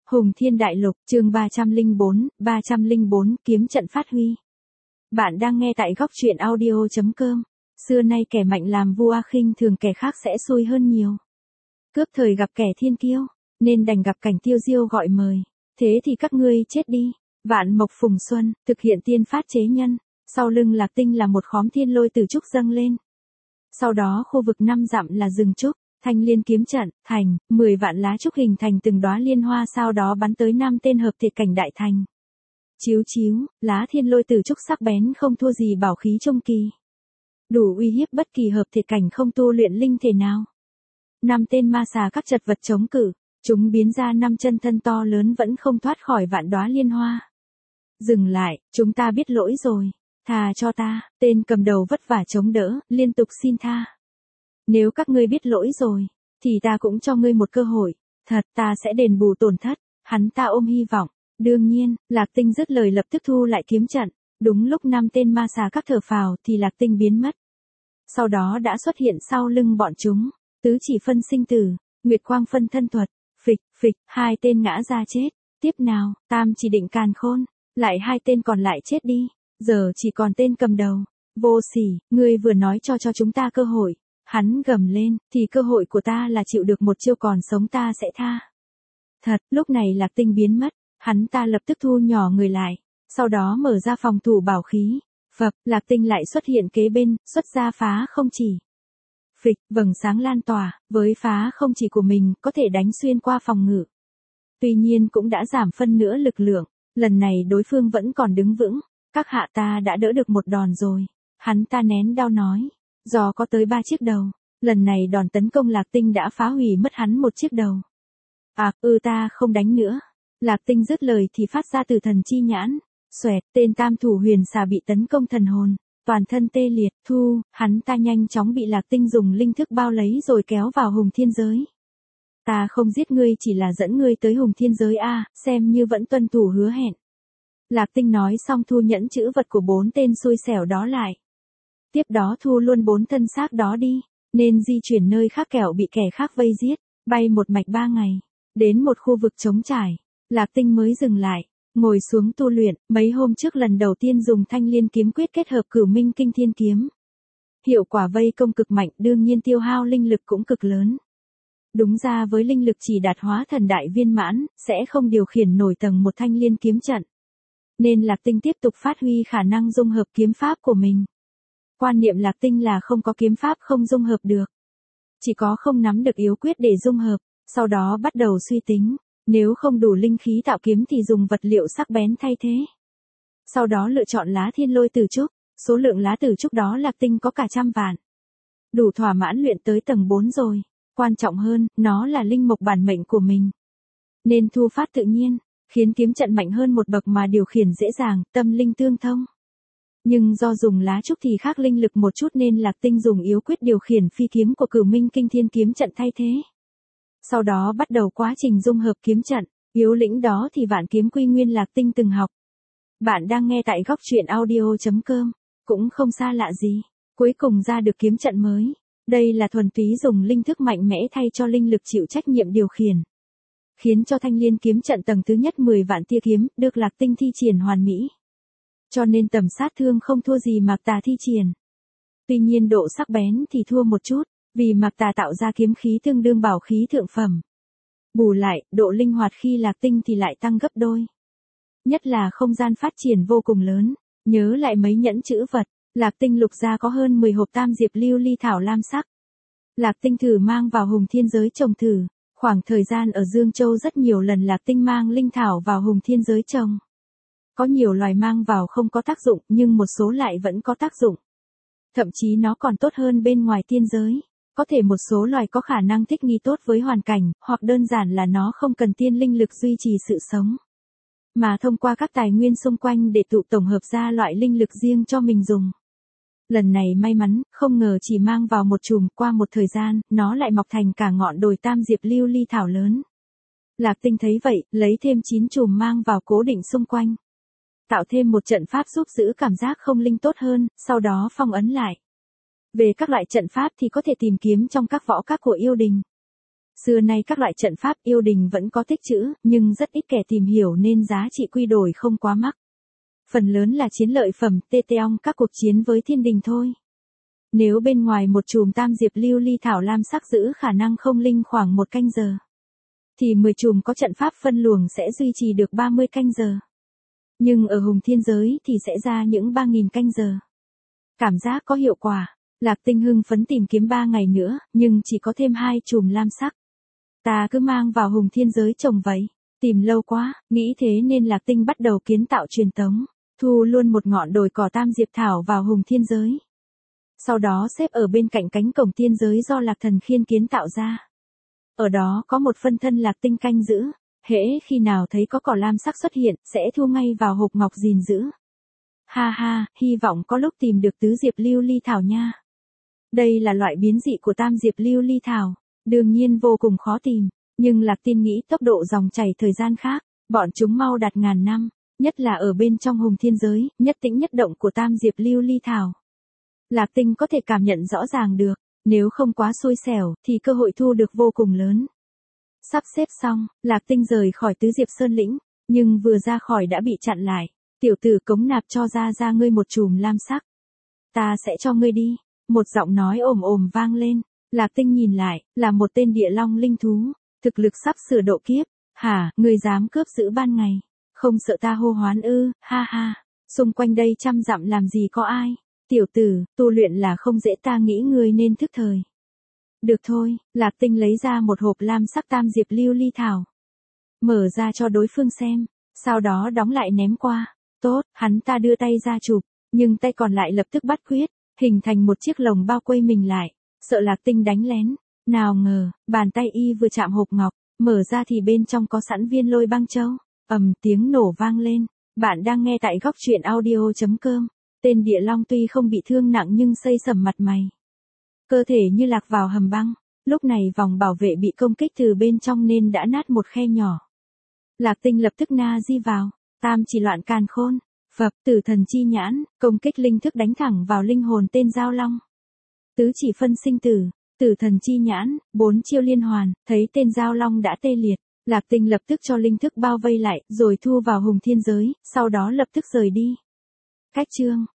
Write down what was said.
Hùng Thiên Đại Lục, chương 304, kiếm trận phát huy. Bạn đang nghe tại góc truyện audio.com. Xưa nay kẻ mạnh làm vua khinh thường kẻ khác sẽ xui hơn nhiều. Cướp thời gặp kẻ thiên kiêu, nên đành gặp cảnh tiêu diêu gọi mời. Thế thì các ngươi chết đi. Vạn Mộc Phùng Xuân, thực hiện tiên phát chế nhân. Sau lưng Lạc Tinh là một khóm thiên lôi từ trúc dâng lên. Sau đó khu vực 5 dặm là rừng trúc. Thanh liên kiếm trận, thành, 10 vạn lá trúc hình thành từng đóa liên hoa, sau đó bắn tới 5 tên hợp thể cảnh đại thành. Chiếu chiếu, lá thiên lôi từ trúc sắc bén không thua gì bảo khí trung kỳ. Đủ uy hiếp bất kỳ hợp thể cảnh không tu luyện linh thể nào. 5 tên ma xà các chật vật chống cự, chúng biến ra 5 chân thân to lớn vẫn không thoát khỏi vạn đóa liên hoa. Dừng lại, chúng ta biết lỗi rồi, thà cho ta, tên cầm đầu vất vả chống đỡ, liên tục xin tha. Nếu các ngươi biết lỗi rồi, thì ta cũng cho ngươi một cơ hội, thật ta sẽ đền bù tổn thất, hắn ta ôm hy vọng. Đương nhiên, Lạc Tinh dứt lời lập tức thu lại kiếm trận, đúng lúc 5 tên ma xà các thở phào thì Lạc Tinh biến mất. Sau đó đã xuất hiện sau lưng bọn chúng, tứ chỉ phân sinh tử, nguyệt quang phân thân thuật, phịch, phịch, 2 tên ngã ra chết, tiếp nào, tam chỉ định càn khôn, lại 2 tên còn lại chết đi, giờ chỉ còn tên cầm đầu, vô sỉ, ngươi vừa nói cho chúng ta cơ hội. Hắn gầm lên, thì cơ hội của ta là chịu được một chiêu còn sống ta sẽ tha. Thật, lúc này Lạc Tinh biến mất, hắn ta lập tức thu nhỏ người lại, sau đó mở ra phòng thủ bảo khí. Phập, Lạc Tinh lại xuất hiện kế bên, xuất ra phá không chỉ. Phịch, vầng sáng lan tỏa, với phá không chỉ của mình có thể đánh xuyên qua phòng ngự. Tuy nhiên cũng đã giảm phân nửa lực lượng, lần này đối phương vẫn còn đứng vững, các hạ ta đã đỡ được một đòn rồi. Hắn ta nén đau nói. Do có tới 3 chiếc đầu, lần này đòn tấn công Lạc Tinh đã phá hủy mất hắn một chiếc đầu. Ta không đánh nữa. Lạc Tinh dứt lời thì phát ra từ thần chi nhãn. Xoẹt, tên tam thủ huyền xà bị tấn công thần hồn, toàn thân tê liệt, hắn ta nhanh chóng bị Lạc Tinh dùng linh thức bao lấy rồi kéo vào hùng thiên giới. Ta không giết ngươi, chỉ là dẫn ngươi tới hùng thiên giới xem như vẫn tuân thủ hứa hẹn. Lạc Tinh nói xong thu nhẫn chữ vật của 4 tên xui xẻo đó lại. Tiếp đó thu luôn 4 thân xác đó đi, nên di chuyển nơi khác kẻo bị kẻ khác vây giết, bay một mạch 3 ngày, đến một khu vực trống trải, Lạc Tinh mới dừng lại, ngồi xuống tu luyện. Mấy hôm trước lần đầu tiên dùng thanh liên kiếm quyết kết hợp cửu minh kinh thiên kiếm. Hiệu quả vây công cực mạnh, đương nhiên tiêu hao linh lực cũng cực lớn. Đúng ra với linh lực chỉ đạt hóa thần đại viên mãn, sẽ không điều khiển nổi tầng một thanh liên kiếm trận. Nên Lạc Tinh tiếp tục phát huy khả năng dung hợp kiếm pháp của mình. Quan niệm Lạc Tinh là không có kiếm pháp không dung hợp được. Chỉ có không nắm được yếu quyết để dung hợp, sau đó bắt đầu suy tính, nếu không đủ linh khí tạo kiếm thì dùng vật liệu sắc bén thay thế. Sau đó lựa chọn lá thiên lôi từ trúc, số lượng lá từ trúc đó Lạc Tinh có cả 100 vạn. Đủ thỏa mãn luyện tới tầng 4 rồi, quan trọng hơn, nó là linh mộc bản mệnh của mình. Nên thu phát tự nhiên, khiến kiếm trận mạnh hơn một bậc mà điều khiển dễ dàng, tâm linh tương thông. Nhưng do dùng lá trúc thì khác linh lực một chút nên Lạc Tinh dùng yếu quyết điều khiển phi kiếm của cửu minh kinh thiên kiếm trận thay thế. Sau đó bắt đầu quá trình dung hợp kiếm trận, yếu lĩnh đó thì vạn kiếm quy nguyên Lạc Tinh từng học. Bạn đang nghe tại góc truyện audio.com, cũng không xa lạ gì, cuối cùng ra được kiếm trận mới. Đây là thuần túy dùng linh thức mạnh mẽ thay cho linh lực chịu trách nhiệm điều khiển. Khiến cho thanh liên kiếm trận tầng thứ nhất 10 vạn tia kiếm, được Lạc Tinh thi triển hoàn mỹ. Cho nên tầm sát thương không thua gì Mạc Tà thi triển. Tuy nhiên độ sắc bén thì thua một chút, vì Mạc Tà tạo ra kiếm khí tương đương bảo khí thượng phẩm. Bù lại, độ linh hoạt khi Lạc Tinh thì lại tăng gấp đôi. Nhất là không gian phát triển vô cùng lớn, nhớ lại mấy nhẫn chữ vật, Lạc Tinh lục ra có hơn 10 hộp tam diệp lưu ly thảo lam sắc. Lạc Tinh thử mang vào hùng thiên giới trồng thử, khoảng thời gian ở Dương Châu rất nhiều lần Lạc Tinh mang linh thảo vào hùng thiên giới trồng. Có nhiều loài mang vào không có tác dụng, nhưng một số lại vẫn có tác dụng. Thậm chí nó còn tốt hơn bên ngoài tiên giới. Có thể một số loài có khả năng thích nghi tốt với hoàn cảnh, hoặc đơn giản là nó không cần tiên linh lực duy trì sự sống. Mà thông qua các tài nguyên xung quanh để tổng hợp ra loại linh lực riêng cho mình dùng. Lần này may mắn, không ngờ chỉ mang vào một chùm, qua một thời gian, nó lại mọc thành cả ngọn đồi tam diệp lưu ly thảo lớn. Lạc Tinh thấy vậy, lấy thêm 9 chùm mang vào cố định xung quanh. Tạo thêm một trận pháp giúp giữ cảm giác không linh tốt hơn, sau đó phong ấn lại. Về các loại trận pháp thì có thể tìm kiếm trong các võ các của yêu đình. Xưa nay các loại trận pháp yêu đình vẫn có tích trữ, nhưng rất ít kẻ tìm hiểu nên giá trị quy đổi không quá mắc. Phần lớn là chiến lợi phẩm, tê teong các cuộc chiến với thiên đình thôi. Nếu bên ngoài một chùm tam diệp lưu ly thảo lam sắc giữ khả năng không linh khoảng 1 canh giờ, thì 10 chùm có trận pháp phân luồng sẽ duy trì được 30 canh giờ. Nhưng ở hùng thiên giới thì sẽ ra những 3.000 canh giờ. Cảm giác có hiệu quả. Lạc Tinh hưng phấn tìm kiếm 3 ngày nữa, nhưng chỉ có thêm 2 chùm lam sắc. Ta cứ mang vào hùng thiên giới trồng vậy. Tìm lâu quá, nghĩ thế nên Lạc Tinh bắt đầu kiến tạo truyền tống, thu luôn một ngọn đồi cỏ tam diệp thảo vào hùng thiên giới. Sau đó xếp ở bên cạnh cánh cổng tiên giới do Lạc Thần Khiên kiến tạo ra. Ở đó có một phân thân Lạc Tinh canh giữ, hễ khi nào thấy có cỏ lam sắc xuất hiện, sẽ thu ngay vào hộp ngọc gìn giữ. Ha ha, hy vọng có lúc tìm được tứ diệp lưu ly thảo nha. Đây là loại biến dị của tam diệp lưu ly thảo, đương nhiên vô cùng khó tìm, nhưng Lạc Tinh nghĩ tốc độ dòng chảy thời gian khác, bọn chúng mau đạt ngàn năm, nhất là ở bên trong hùng thiên giới, nhất tĩnh nhất động của tam diệp lưu ly thảo. Lạc Tinh có thể cảm nhận rõ ràng được, nếu không quá xui xẻo thì cơ hội thu được vô cùng lớn. Sắp xếp xong, Lạc Tinh rời khỏi tứ diệp sơn lĩnh, nhưng vừa ra khỏi đã bị chặn lại. Tiểu tử Cống Nạp cho ra ngươi một chùm lam sắc. Ta sẽ cho ngươi đi. Một giọng nói ồm ồm vang lên. Lạc Tinh nhìn lại, là một tên địa long linh thú, thực lực sắp sửa độ kiếp. Hả, ngươi dám cướp giữ ban ngày? Không sợ ta hô hoán ư? Ha ha, xung quanh đây 100 dặm làm gì có ai? Tiểu tử, tu luyện là không dễ, ta nghĩ ngươi nên thức thời. Được thôi, Lạc Tinh lấy ra một hộp lam sắc tam diệp lưu ly thảo. Mở ra cho đối phương xem, sau đó đóng lại ném qua. Tốt, hắn ta đưa tay ra chụp, nhưng tay còn lại lập tức bắt quyết, hình thành một chiếc lồng bao quây mình lại, sợ Lạc Tinh đánh lén. Nào ngờ, bàn tay y vừa chạm hộp ngọc, mở ra thì bên trong có sẵn viên lôi băng châu. Tiếng nổ vang lên. Bạn đang nghe tại góc truyện audio.com. Tên địa long tuy không bị thương nặng nhưng xây sầm mặt mày. Cơ thể như lạc vào hầm băng, lúc này vòng bảo vệ bị công kích từ bên trong nên đã nát một khe nhỏ. Lạc Tinh lập tức na di vào, tam chỉ loạn càn khôn, phập, tử thần chi nhãn, công kích linh thức đánh thẳng vào linh hồn tên giao long. Tứ chỉ phân sinh tử, tử thần chi nhãn, 4 chiêu liên hoàn, thấy tên giao long đã tê liệt, Lạc Tinh lập tức cho linh thức bao vây lại, rồi thu vào hùng thiên giới, sau đó lập tức rời đi. Cách chương